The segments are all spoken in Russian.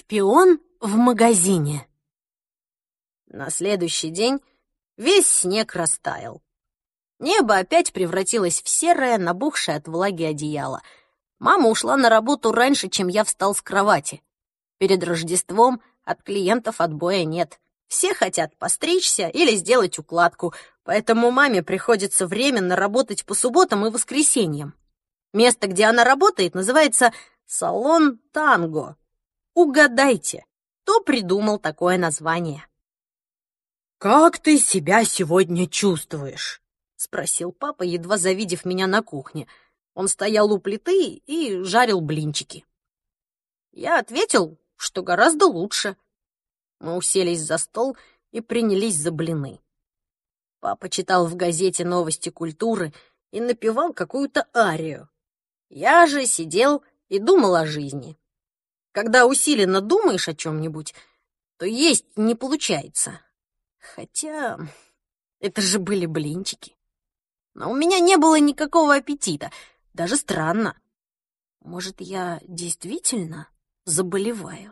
Шпион в магазине. На следующий день весь снег растаял. Небо опять превратилось в серое, набухшее от влаги одеяло. Мама ушла на работу раньше, чем я встал с кровати. Перед Рождеством от клиентов отбоя нет. Все хотят постричься или сделать укладку, поэтому маме приходится временно работать по субботам и воскресеньям. Место, где она работает, называется «Салон Танго». Угадайте, кто придумал такое название? «Как ты себя сегодня чувствуешь?» — спросил папа, едва завидев меня на кухне. Он стоял у плиты и жарил блинчики. Я ответил, что гораздо лучше. Мы уселись за стол и принялись за блины. Папа читал в газете новости культуры и напевал какую-то арию. Я же сидел и думал о жизни. Когда усиленно думаешь о чем-нибудь, то есть не получается. Хотя это же были блинчики. Но у меня не было никакого аппетита. Даже странно. Может, я действительно заболеваю?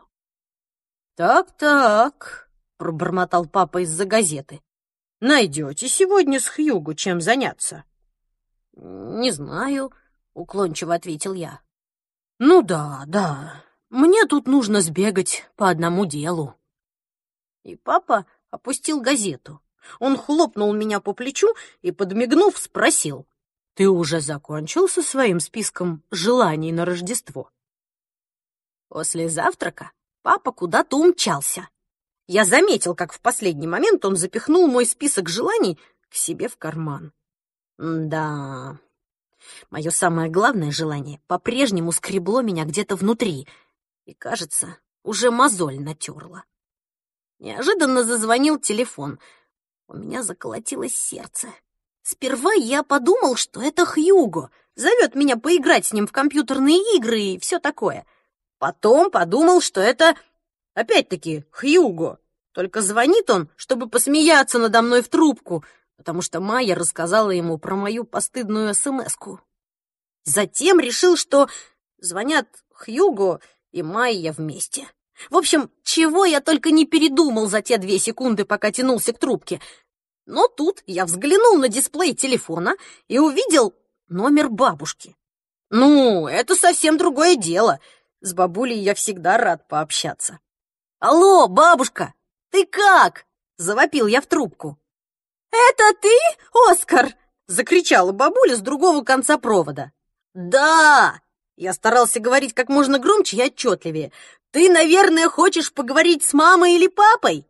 «Так», — пробормотал папа из-за газеты. «Найдете сегодня с Хьюго чем заняться?» «Не знаю», — уклончиво ответил я. «Ну да. Мне тут нужно сбегать по одному делу». И папа опустил газету. Он хлопнул меня по плечу и, подмигнув, спросил: «Ты уже закончил со своим списком желаний на Рождество?» После завтрака папа куда-то умчался. Я заметил, как в последний момент он запихнул мой список желаний к себе в карман. Да, мое самое главное желание по-прежнему скребло меня где-то внутри и, кажется, уже мозоль натерло. Неожиданно зазвонил телефон. У меня заколотилось сердце. Сперва я подумал, что это Хьюго, зовет меня поиграть с ним в компьютерные игры и все такое. Потом подумал, что это, опять-таки, Хьюго. Только звонит он, чтобы посмеяться надо мной в трубку, потому что Майя рассказала ему про мою постыдную смс-ку. Затем решил, что звонят Хьюго и Майя вместе. В общем, чего я только не передумал за те 2 секунды, пока тянулся к трубке. Но тут я взглянул на дисплей телефона и увидел номер бабушки. Ну, это совсем другое дело. С бабулей я всегда рад пообщаться. «Алло, бабушка, ты как?» — завопил я в трубку. «Это ты, Оскар?» — закричала бабуля с другого конца провода. «Да!» — я старался говорить как можно громче и отчетливее. «Ты, наверное, хочешь поговорить с мамой или папой?»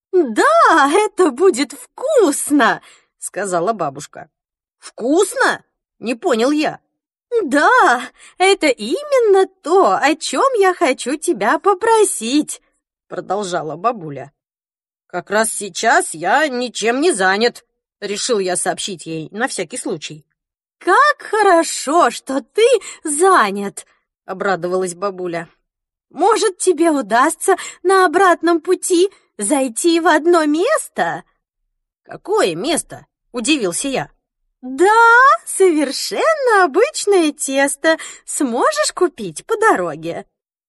«Да, это будет вкусно!» — сказала бабушка. «Вкусно?» — не понял я. «Да, это именно то, о чем я хочу тебя попросить», — продолжала бабуля. «Как раз сейчас я ничем не занят», — решил я сообщить ей на всякий случай. «Как хорошо, что ты занят», — обрадовалась бабуля. «Может, тебе удастся на обратном пути зайти в одно место?» «Какое место?» — удивился я. «Да, совершенно обычное тесто. Сможешь купить по дороге?»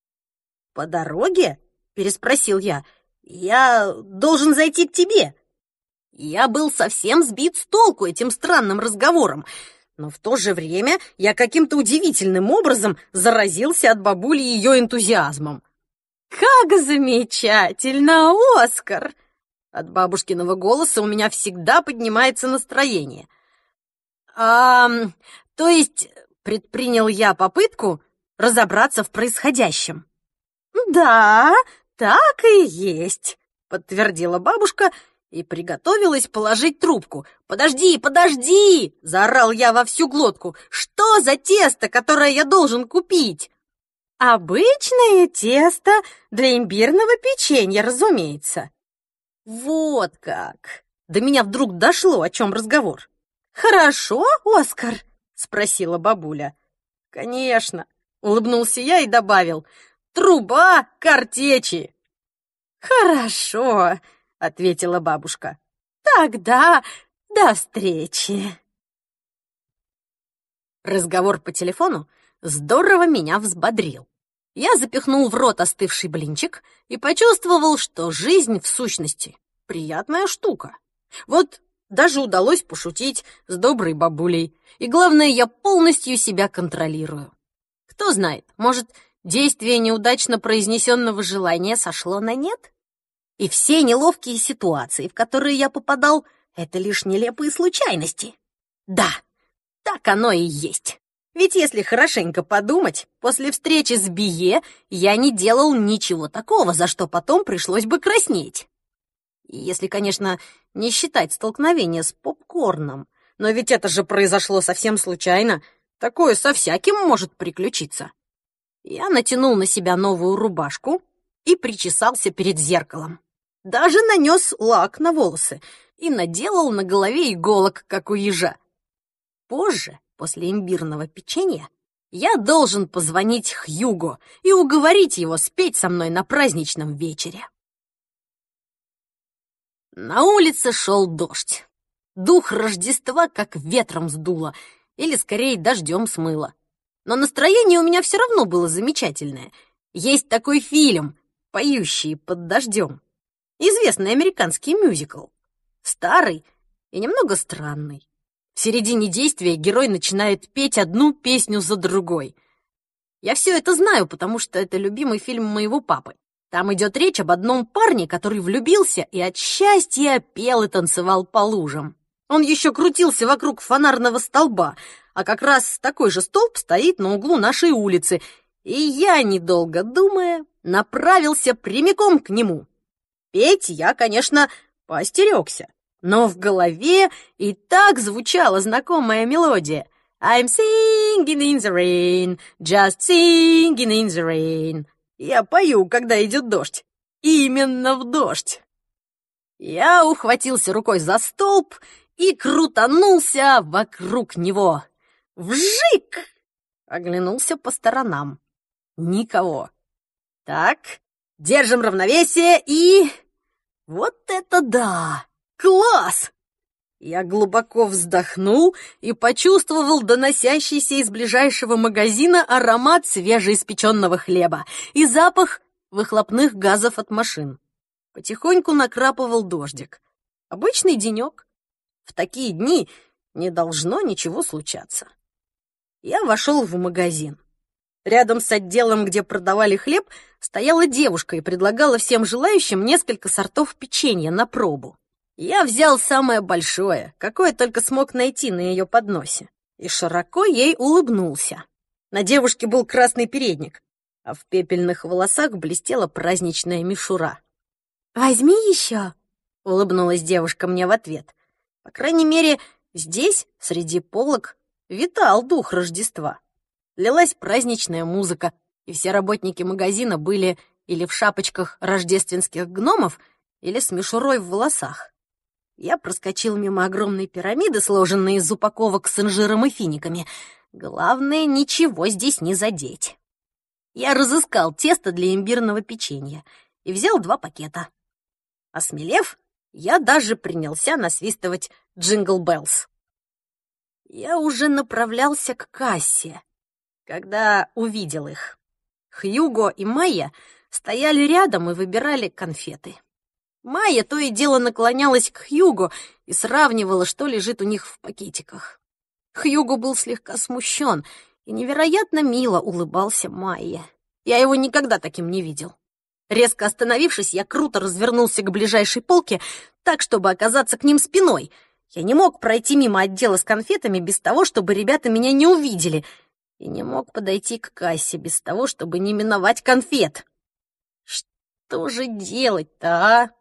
«По дороге?» — переспросил я. «Я должен зайти к тебе». Я был совсем сбит с толку этим странным разговором, но в то же время я каким-то удивительным образом заразился от бабули ее энтузиазмом. «Как замечательно, Оскар!» От бабушкиного голоса у меня всегда поднимается настроение. То есть предпринял я попытку разобраться в происходящем. «Да, так и есть», — подтвердила бабушка и приготовилась положить трубку. «Подожди!» — заорал я во всю глотку. «Что за тесто, которое я должен купить?» «Обычное тесто для имбирного печенья, разумеется». «Вот как!» До меня вдруг дошло, о чем разговор. «Хорошо, Оскар?» — спросила бабуля. «Конечно!» — улыбнулся я и добавил. «Труба картечи!» «Хорошо!» — ответила бабушка. «Тогда до встречи!» Разговор по телефону здорово меня взбодрил. Я запихнул в рот остывший блинчик и почувствовал, что жизнь в сущности приятная штука. Вот даже удалось пошутить с доброй бабулей. И главное, я полностью себя контролирую. Кто знает, может, действие неудачно произнесенного желания сошло на нет? И все неловкие ситуации, в которые я попадал, это лишь нелепые случайности. Да, так оно и есть. Ведь если хорошенько подумать, после встречи с Бие я не делал ничего такого, за что потом пришлось бы краснеть. Если, конечно, не считать столкновение с попкорном. Но ведь это же произошло совсем случайно. Такое со всяким может приключиться. Я натянул на себя новую рубашку и причесался перед зеркалом. Даже нанес лак на волосы и наделал на голове иголок, как у ежа. Позже, после имбирного печенья, я должен позвонить Хьюго и уговорить его спеть со мной на праздничном вечере. На улице шел дождь. Дух Рождества как ветром сдуло, или скорее дождем смыло. Но настроение у меня все равно было замечательное. Есть такой фильм «Поющие под дождем». Известный американский мюзикл. Старый и немного странный. В середине действия герой начинает петь одну песню за другой. Я все это знаю, потому что это любимый фильм моего папы. Там идет речь об одном парне, который влюбился и от счастья пел и танцевал по лужам. Он еще крутился вокруг фонарного столба, а как раз такой же столб стоит на углу нашей улицы, и я, недолго думая, направился прямиком к нему. Петь я, конечно, поостерегся, но в голове и так звучала знакомая мелодия. I'm singing in the rain, just singing in the rain. Я пою, когда идет дождь. Именно в дождь. Я ухватился рукой за столб и крутанулся вокруг него. Вжик! Оглянулся по сторонам. Никого. Так, держим равновесие и... Вот это да! Класс! Я глубоко вздохнул и почувствовал доносящийся из ближайшего магазина аромат свежеиспеченного хлеба и запах выхлопных газов от машин. Потихоньку накрапывал дождик. Обычный денек. В такие дни не должно ничего случаться. Я вошел в магазин. Рядом с отделом, где продавали хлеб, стояла девушка и предлагала всем желающим несколько сортов печенья на пробу. Я взял самое большое, какое только смог найти на ее подносе, и широко ей улыбнулся. На девушке был красный передник, а в пепельных волосах блестела праздничная мишура. «Возьми еще», — улыбнулась девушка мне в ответ. По крайней мере, здесь, среди полок, витал дух Рождества. Лилась праздничная музыка, и все работники магазина были или в шапочках рождественских гномов, или с мишурой в волосах. Я проскочил мимо огромной пирамиды, сложенной из упаковок с инжиром и финиками. Главное, ничего здесь не задеть. Я разыскал тесто для имбирного печенья и взял 2 пакета. Осмелев, я даже принялся насвистывать «Джингл Беллс». Я уже направлялся к кассе, когда увидел их. Хьюго и Майя стояли рядом и выбирали конфеты. Майя то и дело наклонялась к Хьюго и сравнивала, что лежит у них в пакетиках. Хьюго был слегка смущен и невероятно мило улыбался Майе. Я его никогда таким не видел. Резко остановившись, я круто развернулся к ближайшей полке, так, чтобы оказаться к ним спиной. Я не мог пройти мимо отдела с конфетами без того, чтобы ребята меня не увидели, и не мог подойти к кассе без того, чтобы не миновать конфет. Что же делать-то, а?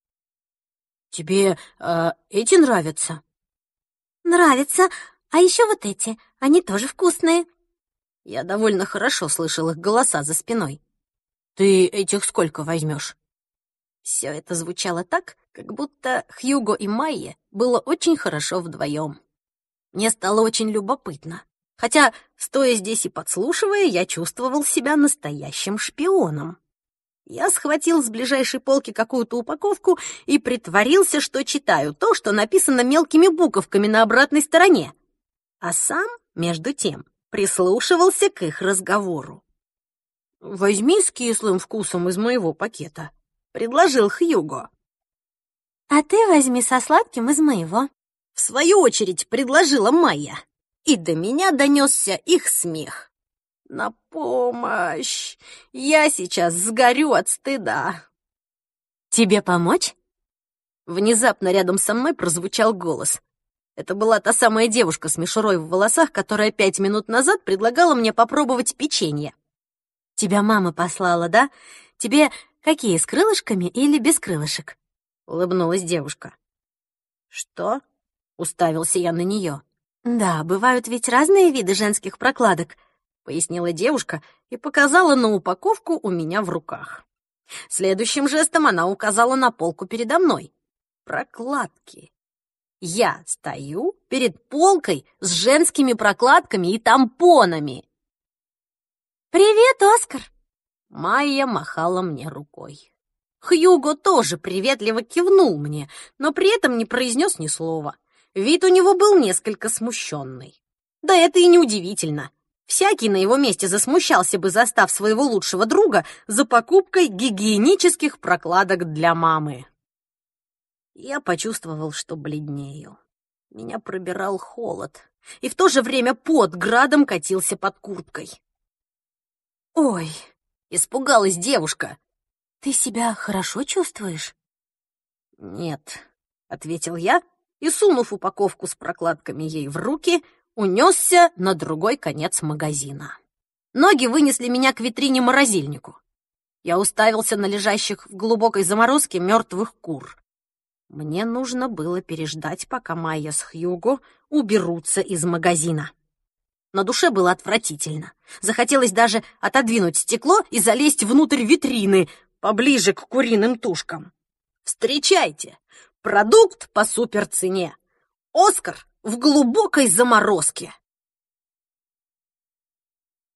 «Тебе эти нравятся?» «Нравятся. А еще вот эти. Они тоже вкусные». Я довольно хорошо слышал их голоса за спиной. «Ты этих сколько возьмешь?» Все это звучало так, как будто Хьюго и Майе было очень хорошо вдвоем. Мне стало очень любопытно. Хотя, стоя здесь и подслушивая, я чувствовал себя настоящим шпионом. Я схватил с ближайшей полки какую-то упаковку и притворился, что читаю то, что написано мелкими буковками на обратной стороне. А сам, между тем, прислушивался к их разговору. возьми с кислым вкусом из моего пакета», — предложил Хьюго. А ты возьми со сладким из моего. В свою очередь предложила Майя, и до меня донесся их смех. «На помощь! Я сейчас сгорю от стыда!» Тебе помочь? Внезапно рядом со мной прозвучал голос. Это была та самая девушка с мишурой в волосах, которая 5 минут назад предлагала мне попробовать печенье. Тебя мама послала, да? Тебе какие, с крылышками или без крылышек? Улыбнулась девушка. «Что?» — уставился я на нее. Да, бывают ведь разные виды женских прокладок, Пояснила девушка и показала на упаковку у меня в руках. Следующим жестом она указала на полку передо мной. Прокладки. Я стою перед полкой с женскими прокладками и тампонами. «Привет, Оскар!» Майя махала мне рукой. Хьюго тоже приветливо кивнул мне, но при этом не произнес ни слова. Вид у него был несколько смущенный. Да это и не удивительно. Всякий на его месте засмущался бы, застав своего лучшего друга за покупкой гигиенических прокладок для мамы. Я почувствовал, что бледнею. Меня пробирал холод, и в то же время пот градом катился под курткой. «Ой, Испугалась девушка. ты себя хорошо чувствуешь?» «Нет», — ответил я, и, сунув упаковку с прокладками ей в руки, унесся на другой конец магазина. Ноги вынесли меня к витрине-морозильнику. Я уставился на лежащих в глубокой заморозке мертвых кур. Мне нужно было переждать, пока Майя с Хьюго уберутся из магазина. На душе было отвратительно. Захотелось даже отодвинуть стекло и залезть внутрь витрины, поближе к куриным тушкам. Встречайте! Продукт по суперцене. Оскар в глубокой заморозке.